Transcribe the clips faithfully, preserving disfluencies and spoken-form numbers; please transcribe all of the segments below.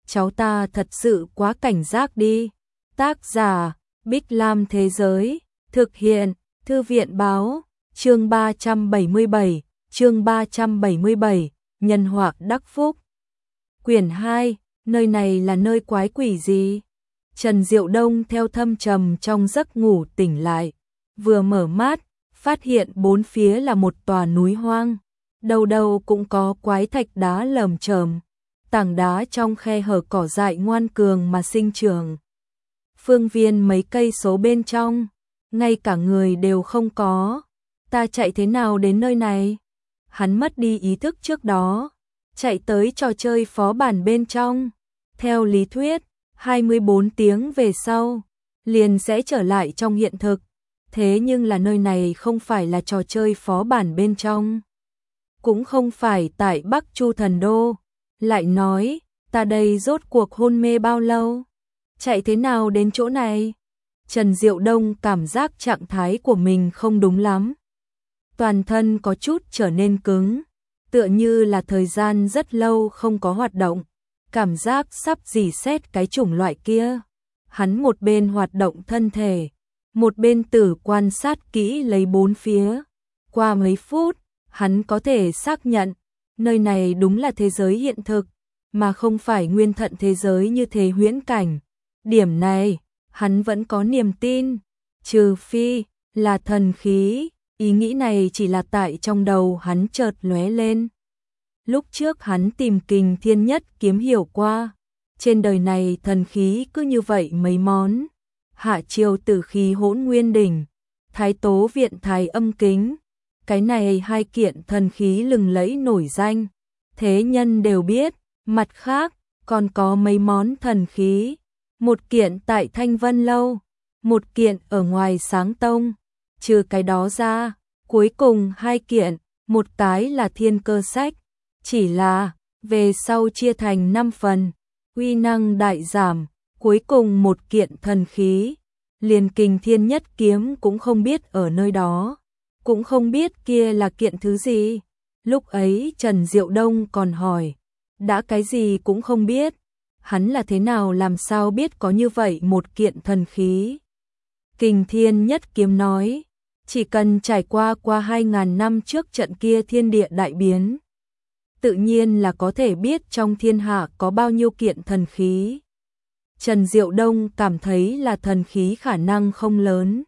cháu ta thật sự quá cảnh giác đi. Tác giả, Bích Lam Thế Giới, thực hiện, Thư viện Báo, chương ba trăm bảy mươi bảy, chương ba trăm bảy mươi bảy, nhân họa đắc phúc. Quyển hai, nơi này là nơi quái quỷ gì? Trần Diệu Đông theo thâm trầm trong giấc ngủ tỉnh lại, vừa mở mắt, phát hiện bốn phía là một tòa núi hoang, đầu đầu cũng có quái thạch đá lởm chởm, tảng đá trong khe hở cỏ dại ngoan cường mà sinh trưởng. Phương viên mấy cây số bên trong, ngay cả người đều không có. Ta chạy thế nào đến nơi này? Hắn mất đi ý thức trước đó, chạy tới trò chơi phó bản bên trong. Theo lý thuyết, hai mươi bốn tiếng về sau, liền sẽ trở lại trong hiện thực. Thế nhưng là nơi này không phải là trò chơi phó bản bên trong. Cũng không phải tại Bắc Chu Thần Đô. Lại nói, ta đây rốt cuộc hôn mê bao lâu? Chạy thế nào đến chỗ này? Trần Diệu Đông cảm giác trạng thái của mình không đúng lắm. Toàn thân có chút trở nên cứng, tựa như là thời gian rất lâu không có hoạt động, cảm giác sắp rỉ sét cái chủng loại kia. Hắn một bên hoạt động thân thể, một bên tử quan sát kỹ lấy bốn phía. Qua mấy phút, hắn có thể xác nhận, nơi này đúng là thế giới hiện thực, mà không phải nguyên thận thế giới như thế huyễn cảnh. Điểm này, hắn vẫn có niềm tin, trừ phi là thần khí. Ý nghĩ này chỉ là tại trong đầu hắn chợt lóe lên. Lúc trước hắn tìm Kình Thiên Nhất kiếm hiểu qua, trên đời này thần khí cứ như vậy mấy món. Hạ Triều Tử Khí Hỗn Nguyên Đỉnh, Thái Tố Viện Thái Âm Kính, cái này hai kiện thần khí lừng lẫy nổi danh, thế nhân đều biết. Mặt khác, còn có mấy món thần khí, một kiện tại Thanh Vân Lâu, một kiện ở ngoài Sáng Tông. Trừ cái đó ra, cuối cùng hai kiện, một cái là Thiên Cơ Sách, chỉ là về sau chia thành năm phần, uy năng đại giảm. Cuối cùng một kiện thần khí, liền Kình Thiên Nhất kiếm cũng không biết ở nơi đó, cũng không biết kia là kiện thứ gì. Lúc ấy Trần Diệu Đông còn hỏi, đã cái gì cũng không biết, hắn là thế nào làm sao biết có như vậy một kiện thần khí? Kình Thiên Nhất kiếm nói, chỉ cần trải qua qua hai ngàn năm trước trận kia thiên địa đại biến, tự nhiên là có thể biết trong thiên hạ có bao nhiêu kiện thần khí. Trần Diệu Đông cảm thấy là thần khí khả năng không lớn.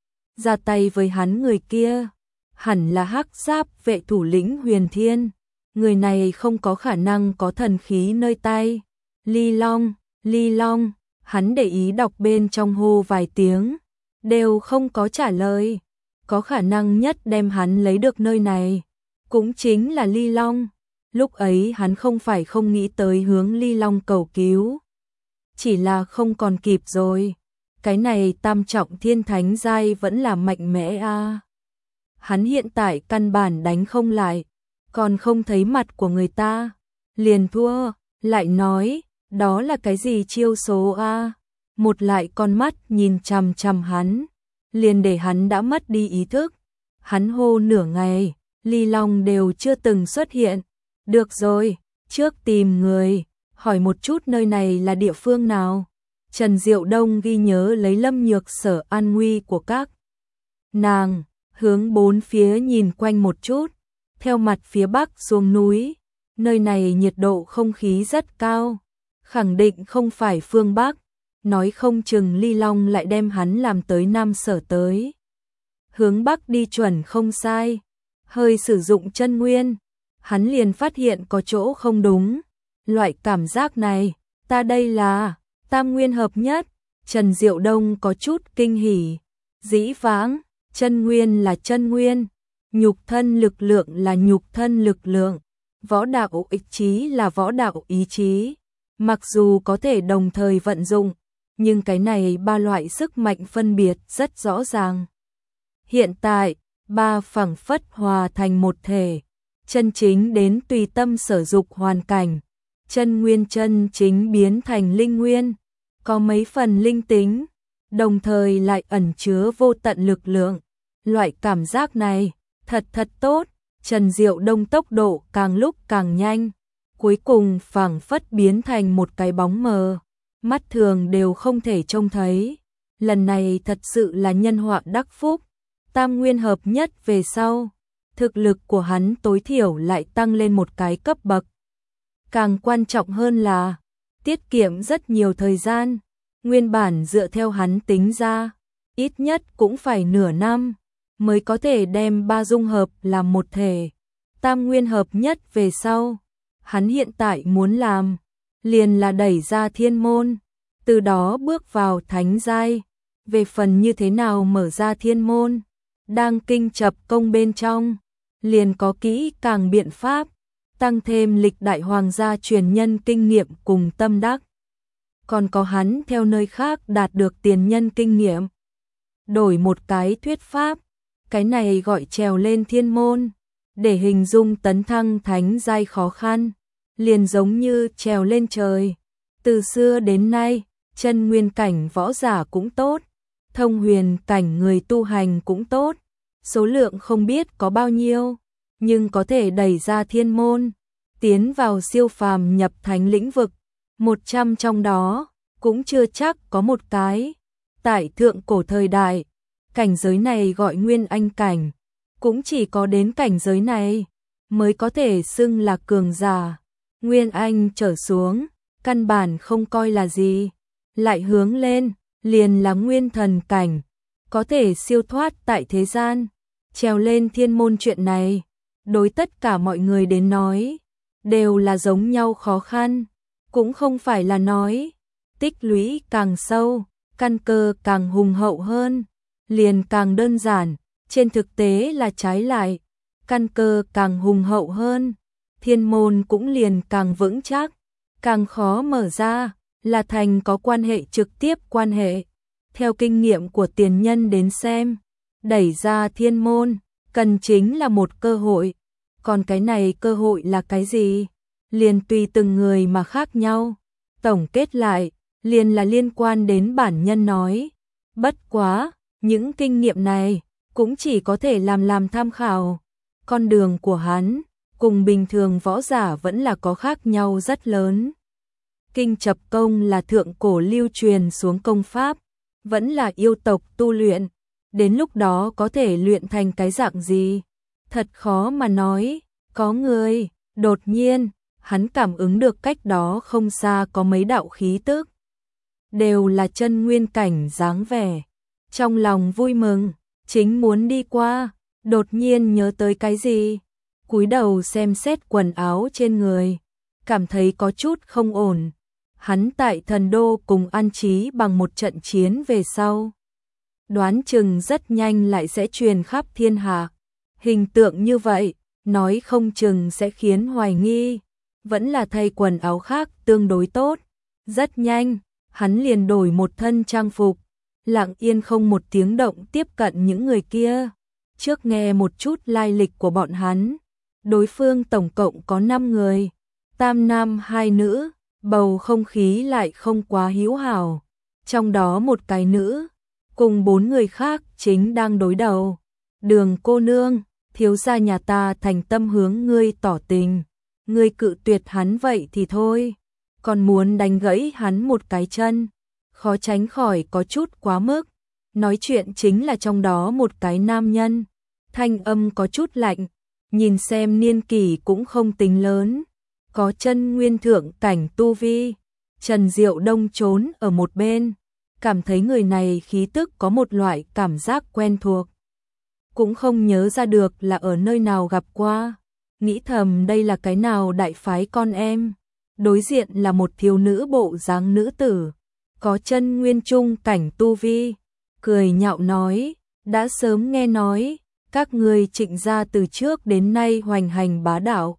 Ra tay với hắn người kia, hẳn là Hắc Giáp vệ thủ lĩnh Huyền Thiên. Người này không có khả năng có thần khí nơi tay. Ly Long, Ly Long, hắn để ý đọc bên trong hô vài tiếng, đều không có trả lời. Có khả năng nhất đem hắn lấy được nơi này, cũng chính là Ly Long. Lúc ấy hắn không phải không nghĩ tới hướng Ly Long cầu cứu, chỉ là không còn kịp rồi. Cái này tam trọng thiên thánh giai vẫn là mạnh mẽ a. À. Hắn hiện tại căn bản đánh không lại, còn không thấy mặt của người ta, liền thua. Lại nói, đó là cái gì chiêu số a? À? Một lại con mắt nhìn chằm chằm hắn, liền để hắn đã mất đi ý thức. Hắn hô nửa ngày, Ly Long đều chưa từng xuất hiện. Được rồi, trước tìm người, hỏi một chút nơi này là địa phương nào. Trần Diệu Đông ghi nhớ lấy Lâm Nhược Sở an nguy của các nàng, hướng bốn phía nhìn quanh một chút, theo mặt phía bắc xuống núi. Nơi này nhiệt độ không khí rất cao, khẳng định không phải phương Bắc, nói không chừng Ly Long lại đem hắn làm tới Nam Sở tới. Hướng Bắc đi chuẩn không sai, hơi sử dụng chân nguyên, hắn liền phát hiện có chỗ không đúng. Loại cảm giác này, ta đây là tam nguyên hợp nhất. Trần Diệu Đông có chút kinh hỉ. Dĩ vãng, chân nguyên là chân nguyên, nhục thân lực lượng là nhục thân lực lượng, võ đạo ý chí là võ đạo ý chí. Mặc dù có thể đồng thời vận dụng, nhưng cái này ba loại sức mạnh phân biệt rất rõ ràng. Hiện tại, ba phẳng phất hòa thành một thể, chân chính đến tùy tâm sở dục hoàn cảnh. Chân nguyên chân chính biến thành linh nguyên, có mấy phần linh tính, đồng thời lại ẩn chứa vô tận lực lượng. Loại cảm giác này, thật thật tốt. Trần Diệu Đông tốc độ càng lúc càng nhanh, cuối cùng phảng phất biến thành một cái bóng mờ, mắt thường đều không thể trông thấy. Lần này thật sự là nhân họa đắc phúc, tam nguyên hợp nhất về sau, thực lực của hắn tối thiểu lại tăng lên một cái cấp bậc. Càng quan trọng hơn là tiết kiệm rất nhiều thời gian, nguyên bản dựa theo hắn tính ra, ít nhất cũng phải nửa năm mới có thể đem ba dung hợp làm một thể. Tam nguyên hợp nhất về sau, hắn hiện tại muốn làm liền là đẩy ra thiên môn, từ đó bước vào thánh giai. Về phần như thế nào mở ra thiên môn, đang kinh chập công bên trong, liền có kỹ càng biện pháp, tăng thêm lịch đại hoàng gia truyền nhân kinh nghiệm cùng tâm đắc. Còn có hắn theo nơi khác đạt được tiền nhân kinh nghiệm. Đổi một cái thuyết pháp, cái này gọi trèo lên thiên môn, để hình dung tấn thăng thánh giai khó khăn, liền giống như trèo lên trời. Từ xưa đến nay, chân nguyên cảnh võ giả cũng tốt, thông huyền cảnh người tu hành cũng tốt, số lượng không biết có bao nhiêu, nhưng có thể đẩy ra thiên môn, tiến vào siêu phàm nhập thánh lĩnh vực, một trăm trong đó cũng chưa chắc có một cái. Tại thượng cổ thời đại, cảnh giới này gọi nguyên anh cảnh, cũng chỉ có đến cảnh giới này mới có thể xưng là cường giả. Nguyên anh trở xuống, căn bản không coi là gì, lại hướng lên, liền là nguyên thần cảnh, có thể siêu thoát tại thế gian. Trèo lên thiên môn chuyện này, đối tất cả mọi người đến nói, đều là giống nhau khó khăn, cũng không phải là nói, tích lũy càng sâu, căn cơ càng hùng hậu hơn, liền càng đơn giản, trên thực tế là trái lại, căn cơ càng hùng hậu hơn, thiên môn cũng liền càng vững chắc, càng khó mở ra, là thành có quan hệ trực tiếp quan hệ. Theo kinh nghiệm của tiền nhân đến xem, đẩy ra thiên môn, cần chính là một cơ hội, còn cái này cơ hội là cái gì? Liền tùy từng người mà khác nhau, tổng kết lại, liền là liên quan đến bản nhân nói. Bất quá, những kinh nghiệm này, cũng chỉ có thể làm làm tham khảo, con đường của hắn, cùng bình thường võ giả vẫn là có khác nhau rất lớn. Kinh chập công là thượng cổ lưu truyền xuống công pháp, vẫn là yêu tộc tu luyện, đến lúc đó có thể luyện thành cái dạng gì, thật khó mà nói. Có người, đột nhiên, hắn cảm ứng được cách đó không xa có mấy đạo khí tức, đều là chân nguyên cảnh dáng vẻ, trong lòng vui mừng, chính muốn đi qua, đột nhiên nhớ tới cái gì, cúi đầu xem xét quần áo trên người, cảm thấy có chút không ổn. Hắn tại thần đô cùng An Chí bằng một trận chiến về sau, đoán chừng rất nhanh lại sẽ truyền khắp thiên hạ. Hình tượng như vậy, nói không chừng sẽ khiến hoài nghi, vẫn là thay quần áo khác tương đối tốt. Rất nhanh, hắn liền đổi một thân trang phục, lặng yên không một tiếng động tiếp cận những người kia. Trước nghe một chút lai lịch của bọn hắn, đối phương tổng cộng có năm người, tam nam hai nữ. Bầu không khí lại không quá hữu hảo, trong đó một cái nữ, cùng bốn người khác chính đang đối đầu. Đường cô nương, thiếu gia nhà ta thành tâm hướng ngươi tỏ tình, ngươi cự tuyệt hắn vậy thì thôi, còn muốn đánh gãy hắn một cái chân, khó tránh khỏi có chút quá mức. Nói chuyện chính là trong đó một cái nam nhân, thanh âm có chút lạnh, nhìn xem niên kỷ cũng không tính lớn, có chân nguyên thượng cảnh tu vi. Trần Diệu Đông trốn ở một bên, cảm thấy người này khí tức có một loại cảm giác quen thuộc, cũng không nhớ ra được là ở nơi nào gặp qua, nghĩ thầm đây là cái nào đại phái con em. Đối diện là một thiếu nữ bộ dáng nữ tử, có chân nguyên trung cảnh tu vi, cười nhạo nói, đã sớm nghe nói, các ngươi Trịnh gia từ trước đến nay hoành hành bá đạo.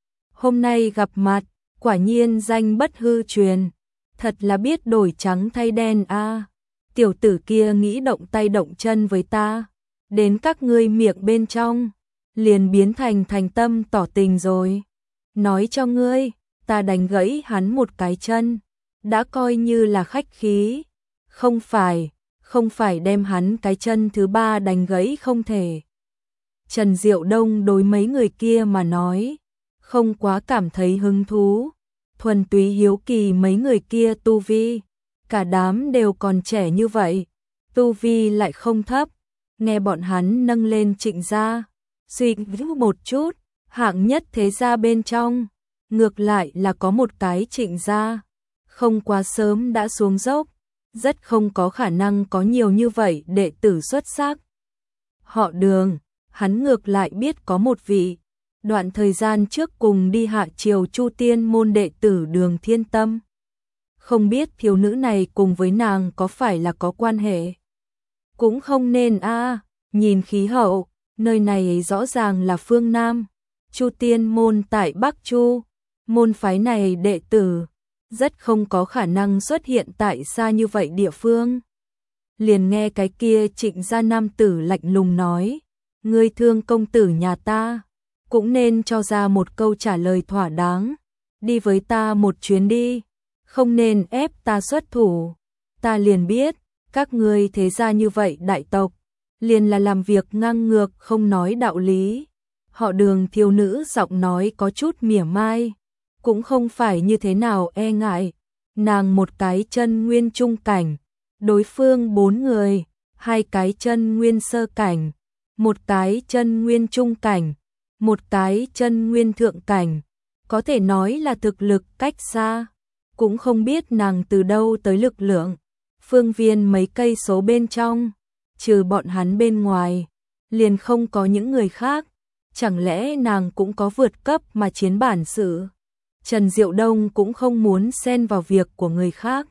Hôm nay gặp mặt, quả nhiên danh bất hư truyền, thật là biết đổi trắng thay đen a. À. Tiểu tử kia nghĩ động tay động chân với ta, đến các ngươi miệng bên trong, liền biến thành thành tâm tỏ tình rồi. Nói cho ngươi, ta đánh gãy hắn một cái chân, đã coi như là khách khí, không phải, không phải đem hắn cái chân thứ ba đánh gãy không thể. Trần Diệu Đông đối mấy người kia mà nói, không quá cảm thấy hứng thú, thuần túy hiếu kỳ mấy người kia tu vi, cả đám đều còn trẻ như vậy, tu vi lại không thấp, nghe bọn hắn nâng lên Trịnh gia, suy nghĩ một chút, hạng nhất thế gia bên trong, ngược lại là có một cái Trịnh gia, không quá sớm đã xuống dốc, rất không có khả năng có nhiều như vậy đệ tử xuất sắc. Họ Đường, hắn ngược lại biết có một vị, đoạn thời gian trước cùng đi hạ triều Chu Tiên môn đệ tử Đường Thiên Tâm. Không biết thiếu nữ này cùng với nàng có phải là có quan hệ? Cũng không nên a, nhìn khí hậu, nơi này rõ ràng là phương Nam, Chu Tiên môn tại Bắc Chu, môn phái này đệ tử rất không có khả năng xuất hiện tại xa như vậy địa phương. Liền nghe cái kia Trịnh gia nam tử lạnh lùng nói, ngươi thương công tử nhà ta, cũng nên cho ra một câu trả lời thỏa đáng, đi với ta một chuyến đi, không nên ép ta xuất thủ, ta liền biết, các ngươi thế gia như vậy đại tộc, liền là làm việc ngang ngược không nói đạo lý. Họ Đường thiếu nữ giọng nói có chút mỉa mai, cũng không phải như thế nào e ngại, nàng một cái chân nguyên trung cảnh, đối phương bốn người, hai cái chân nguyên sơ cảnh, một cái chân nguyên trung cảnh, một cái chân nguyên thượng cảnh, có thể nói là thực lực cách xa, cũng không biết nàng từ đâu tới lực lượng, phương viên mấy cây số bên trong, trừ bọn hắn bên ngoài, liền không có những người khác, chẳng lẽ nàng cũng có vượt cấp mà chiến bản sự? Trần Diệu Đông cũng không muốn xen vào việc của người khác.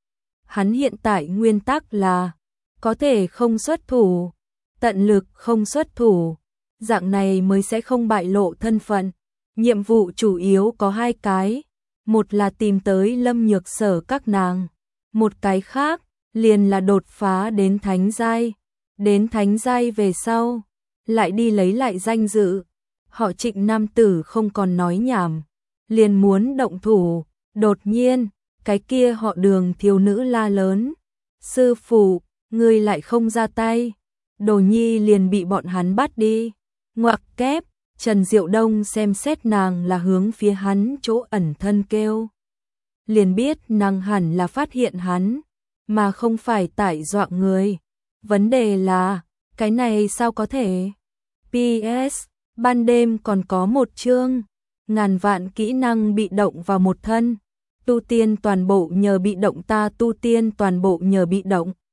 Hắn hiện tại nguyên tắc là có thể không xuất thủ, tận lực không xuất thủ, dạng này mới sẽ không bại lộ thân phận. Nhiệm vụ chủ yếu có hai cái, một là tìm tới Lâm Nhược Sở các nàng, một cái khác liền là đột phá đến thánh giai, đến thánh giai về sau, lại đi lấy lại danh dự. Họ Trịnh nam tử không còn nói nhảm, liền muốn động thủ, đột nhiên, cái kia họ Đường thiếu nữ la lớn, sư phụ, ngươi lại không ra tay, Đồ Nhi liền bị bọn hắn bắt đi. Ngoặc kép, Trần Diệu Đông xem xét nàng là hướng phía hắn chỗ ẩn thân kêu, liền biết nàng hẳn là phát hiện hắn, mà không phải tại dọa người. Vấn đề là, cái này sao có thể? pê ét, ban đêm còn có một chương, ngàn vạn kỹ năng bị động vào một thân, tu tiên toàn bộ nhờ bị động, ta tu tiên toàn bộ nhờ bị động.